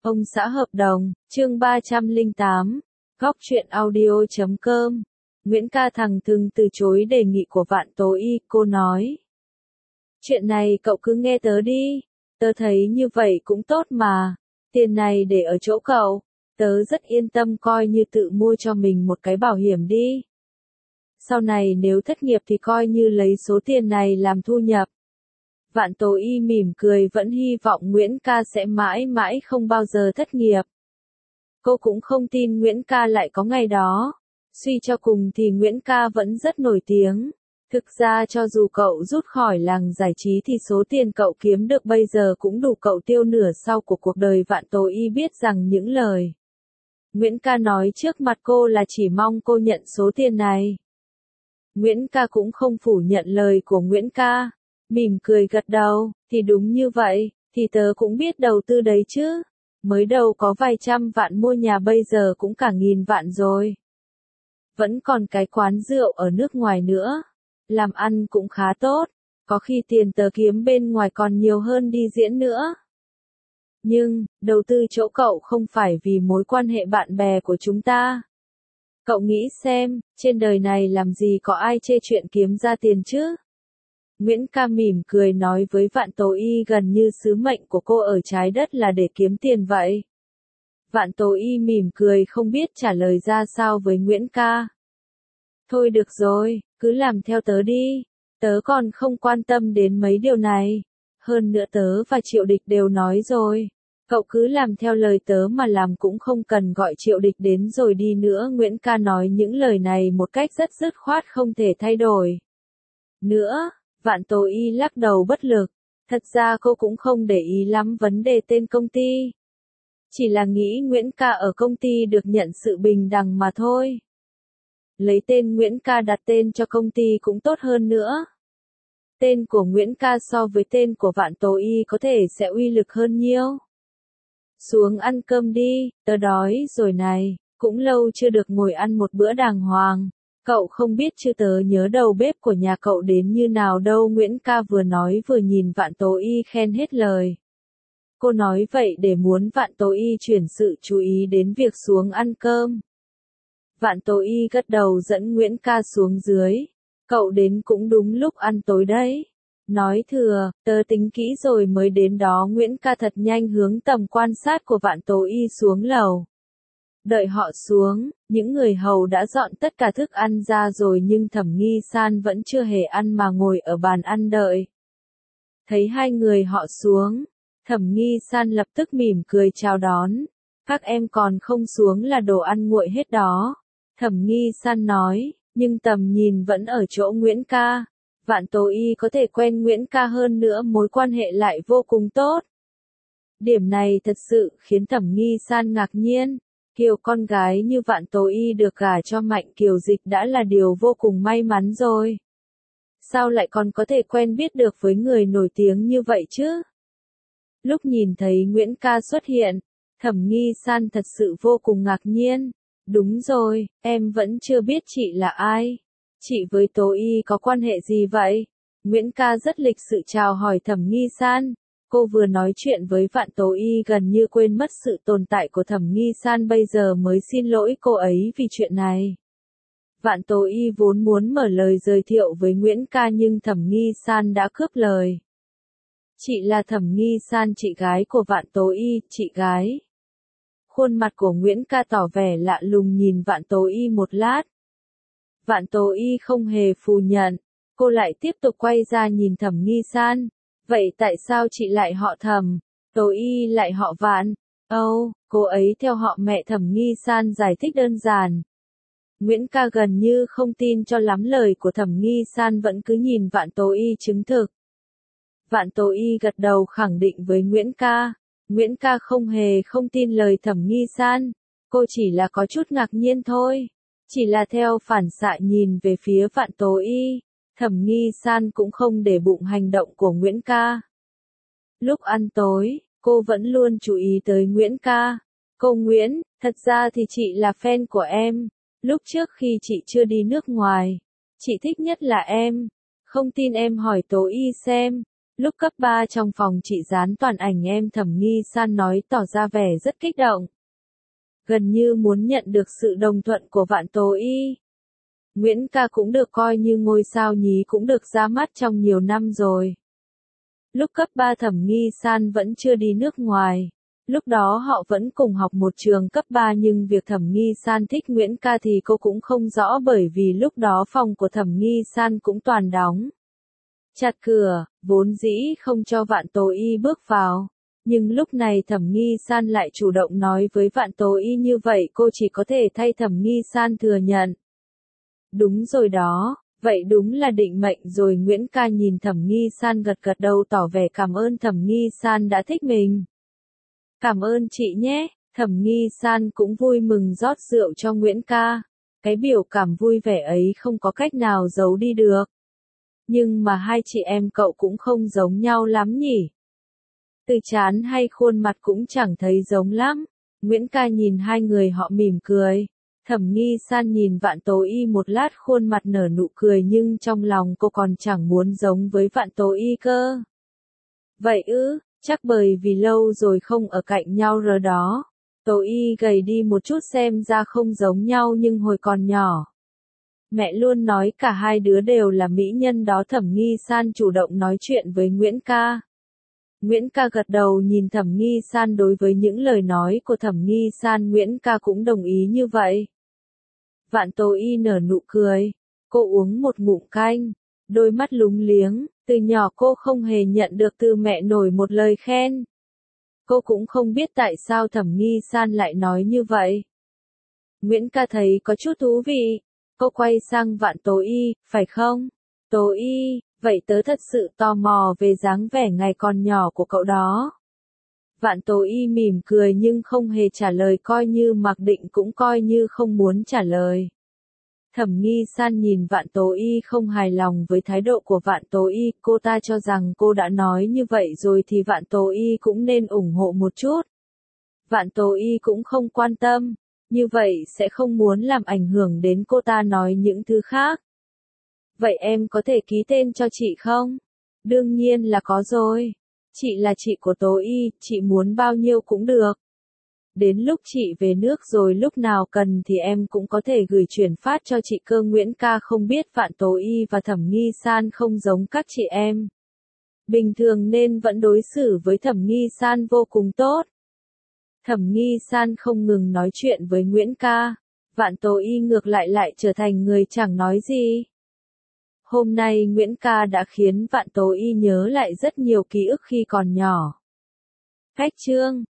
Ông xã hợp đồng, chương 308, góc truyện audio.com. Nguyễn Ca thẳng thừng từ chối đề nghị của Vạn Tố Y, cô nói. Chuyện này cậu cứ nghe tớ đi, tớ thấy như vậy cũng tốt mà, tiền này để ở chỗ cậu, tớ rất yên tâm coi như tự mua cho mình một cái bảo hiểm đi. Sau này nếu thất nghiệp thì coi như lấy số tiền này làm thu nhập. Vạn Tố Y mỉm cười vẫn hy vọng Nguyễn Ca sẽ mãi mãi không bao giờ thất nghiệp. Cô cũng không tin Nguyễn Ca lại có ngày đó. Suy cho cùng thì Nguyễn Ca vẫn rất nổi tiếng. Thực ra cho dù cậu rút khỏi làng giải trí thì số tiền cậu kiếm được bây giờ cũng đủ cậu tiêu nửa sau của cuộc đời. Vạn Tố Y biết rằng những lời Nguyễn Ca nói trước mặt cô là chỉ mong cô nhận số tiền này. Nguyễn Ca cũng không phủ nhận lời của Nguyễn Ca. Mỉm cười gật đầu, thì đúng như vậy, thì tớ cũng biết đầu tư đấy chứ. Mới đầu có vài trăm vạn mua nhà bây giờ cũng cả nghìn vạn rồi. Vẫn còn cái quán rượu ở nước ngoài nữa. Làm ăn cũng khá tốt, có khi tiền tớ kiếm bên ngoài còn nhiều hơn đi diễn nữa. Nhưng, đầu tư chỗ cậu không phải vì mối quan hệ bạn bè của chúng ta. Cậu nghĩ xem, trên đời này làm gì có ai chê chuyện kiếm ra tiền chứ? Nguyễn Ca mỉm cười nói với Vạn Tố Y gần như sứ mệnh của cô ở trái đất là để kiếm tiền vậy. Vạn Tố Y mỉm cười không biết trả lời ra sao với Nguyễn Ca. Thôi được rồi, cứ làm theo tớ đi, tớ còn không quan tâm đến mấy điều này. Hơn nữa tớ và Triệu Địch đều nói rồi, cậu cứ làm theo lời tớ mà làm cũng không cần gọi Triệu Địch đến rồi đi nữa. Nguyễn Ca nói những lời này một cách rất dứt khoát không thể thay đổi nữa. Vạn Tố Y lắc đầu bất lực. Thật ra cô cũng không để ý lắm vấn đề tên công ty. Chỉ là nghĩ Nguyễn Ca ở công ty được nhận sự bình đẳng mà thôi. Lấy tên Nguyễn Ca đặt tên cho công ty cũng tốt hơn nữa. Tên của Nguyễn Ca so với tên của Vạn Tố Y có thể sẽ uy lực hơn nhiều. Xuống ăn cơm đi, tớ đói rồi này, cũng lâu chưa được ngồi ăn một bữa đàng hoàng. Cậu không biết chứ tớ nhớ đầu bếp của nhà cậu đến như nào đâu. Nguyễn Ca vừa nói vừa nhìn Vạn Tố Y khen hết lời. Cô nói vậy để muốn Vạn Tố Y chuyển sự chú ý đến việc xuống ăn cơm. Vạn Tố Y gật đầu dẫn Nguyễn Ca xuống dưới. Cậu đến cũng đúng lúc ăn tối đấy. Nói thừa, tớ tính kỹ rồi mới đến đó. Nguyễn Ca thật nhanh hướng tầm quan sát của Vạn Tố Y xuống lầu. Đợi họ xuống, những người hầu đã dọn tất cả thức ăn ra rồi nhưng Thẩm Nghi San vẫn chưa hề ăn mà ngồi ở bàn ăn đợi. Thấy hai người họ xuống, Thẩm Nghi San lập tức mỉm cười chào đón. Các em còn không xuống là đồ ăn nguội hết đó. Thẩm Nghi San nói, nhưng tầm nhìn vẫn ở chỗ Nguyễn Ca. Vạn Tố Y có thể quen Nguyễn Ca hơn nữa mối quan hệ lại vô cùng tốt. Điểm này thật sự khiến Thẩm Nghi San ngạc nhiên. Kiều con gái như Vạn Tố Y được gả cho Mạnh Kiều Dịch đã là điều vô cùng may mắn rồi. Sao lại còn có thể quen biết được với người nổi tiếng như vậy chứ? Lúc nhìn thấy Nguyễn Ca xuất hiện, Thẩm Nghi San thật sự vô cùng ngạc nhiên. Đúng rồi, em vẫn chưa biết chị là ai. Chị với Tố Y có quan hệ gì vậy? Nguyễn Ca rất lịch sự chào hỏi Thẩm Nghi San. Cô vừa nói chuyện với Vạn Tố Y gần như quên mất sự tồn tại của Thẩm Nghi San bây giờ mới xin lỗi cô ấy vì chuyện này. Vạn Tố Y vốn muốn mở lời giới thiệu với Nguyễn Ca nhưng Thẩm Nghi San đã cướp lời. Chị là Thẩm Nghi San, chị gái của Vạn Tố Y, chị gái. Khuôn mặt của Nguyễn Ca tỏ vẻ lạ lùng nhìn Vạn Tố Y một lát. Vạn Tố Y không hề phủ nhận, cô lại tiếp tục quay ra nhìn Thẩm Nghi San. Vậy tại sao chị lại họ Thẩm, Tố Y lại họ Vạn? Cô ấy theo họ mẹ. Thẩm Nghi San giải thích đơn giản. Nguyễn Ca gần như không tin cho lắm lời của Thẩm Nghi San vẫn cứ nhìn Vạn Tố Y chứng thực. Vạn Tố Y gật đầu khẳng định với Nguyễn Ca. Nguyễn Ca không hề không tin lời Thẩm Nghi San. Cô chỉ là có chút ngạc nhiên thôi. Chỉ là theo phản xạ nhìn về phía Vạn Tố Y. Thẩm Nghi San cũng không để bụng hành động của Nguyễn Ca. Lúc ăn tối, cô vẫn luôn chú ý tới Nguyễn Ca. Cô Nguyễn, thật ra thì chị là fan của em. Lúc trước khi chị chưa đi nước ngoài, chị thích nhất là em. Không tin em hỏi Tố Y xem. Lúc cấp 3 trong phòng chị dán toàn ảnh em Thẩm Nghi San nói tỏ ra vẻ rất kích động. Gần như muốn nhận được sự đồng thuận của Vạn Tố Y. Nguyễn ca cũng được coi như ngôi sao nhí cũng được ra mắt trong nhiều năm rồi. Lúc cấp 3 Thẩm Nghi San vẫn chưa đi nước ngoài. Lúc đó họ vẫn cùng học một trường cấp 3 nhưng việc Thẩm Nghi San thích Nguyễn ca thì cô cũng không rõ bởi vì lúc đó phòng của Thẩm Nghi San cũng toàn đóng chặt cửa, vốn dĩ không cho Vạn Tố Y bước vào. Nhưng lúc này Thẩm Nghi San lại chủ động nói với Vạn Tố Y như vậy cô chỉ có thể thay Thẩm Nghi San thừa nhận. Đúng rồi đó, vậy đúng là định mệnh rồi. Nguyễn ca nhìn Thẩm Nghi San gật gật đầu tỏ vẻ cảm ơn Thẩm Nghi San đã thích mình. Cảm ơn chị nhé, Thẩm Nghi San cũng vui mừng rót rượu cho Nguyễn ca. Cái biểu cảm vui vẻ ấy không có cách nào giấu đi được. Nhưng mà hai chị em cậu cũng không giống nhau lắm nhỉ. Từ trán hay khuôn mặt cũng chẳng thấy giống lắm. Nguyễn ca nhìn hai người họ mỉm cười. Thẩm Nghi San nhìn Vạn Tố Y một lát khuôn mặt nở nụ cười nhưng trong lòng cô còn chẳng muốn giống với Vạn Tố Y cơ. Vậy ư, chắc bởi vì lâu rồi không ở cạnh nhau rồi đó. Tố Y gầy đi một chút xem ra không giống nhau nhưng hồi còn nhỏ. Mẹ luôn nói cả hai đứa đều là mỹ nhân đó. Thẩm Nghi San chủ động nói chuyện với Nguyễn ca. Nguyễn ca gật đầu nhìn Thẩm Nghi San đối với những lời nói của Thẩm Nghi San Nguyễn ca cũng đồng ý như vậy. Vạn Tố Y nở nụ cười. Cô uống một ngụm canh. Đôi mắt lúng liếng. Từ nhỏ cô không hề nhận được từ mẹ nổi một lời khen. Cô cũng không biết tại sao Thẩm Nghi San lại nói như vậy. Nguyễn ca thấy có chút thú vị. Cô quay sang Vạn Tố Y, phải không? Tố Y, vậy tớ thật sự tò mò về dáng vẻ ngày còn nhỏ của cậu đó. Vạn Tố Y mỉm cười nhưng không hề trả lời coi như mặc định cũng coi như không muốn trả lời. Thẩm Nghi San nhìn Vạn Tố Y không hài lòng với thái độ của Vạn Tố Y, cô ta cho rằng cô đã nói như vậy rồi thì Vạn Tố Y cũng nên ủng hộ một chút. Vạn Tố Y cũng không quan tâm, như vậy sẽ không muốn làm ảnh hưởng đến cô ta nói những thứ khác. Vậy em có thể ký tên cho chị không? Đương nhiên là có rồi. Chị là chị của Tố Y, chị muốn bao nhiêu cũng được. Đến lúc chị về nước rồi lúc nào cần thì em cũng có thể gửi chuyển phát cho chị cơ. Nguyễn ca không biết Vạn Tố Y và Thẩm Nghi San không giống các chị em bình thường nên vẫn đối xử với Thẩm Nghi San vô cùng tốt. Thẩm Nghi San không ngừng nói chuyện với Nguyễn ca. Vạn Tố Y ngược lại trở thành người chẳng nói gì. Hôm nay Nguyễn ca đã khiến Vạn Tố Y nhớ lại rất nhiều ký ức khi còn nhỏ. Cách chương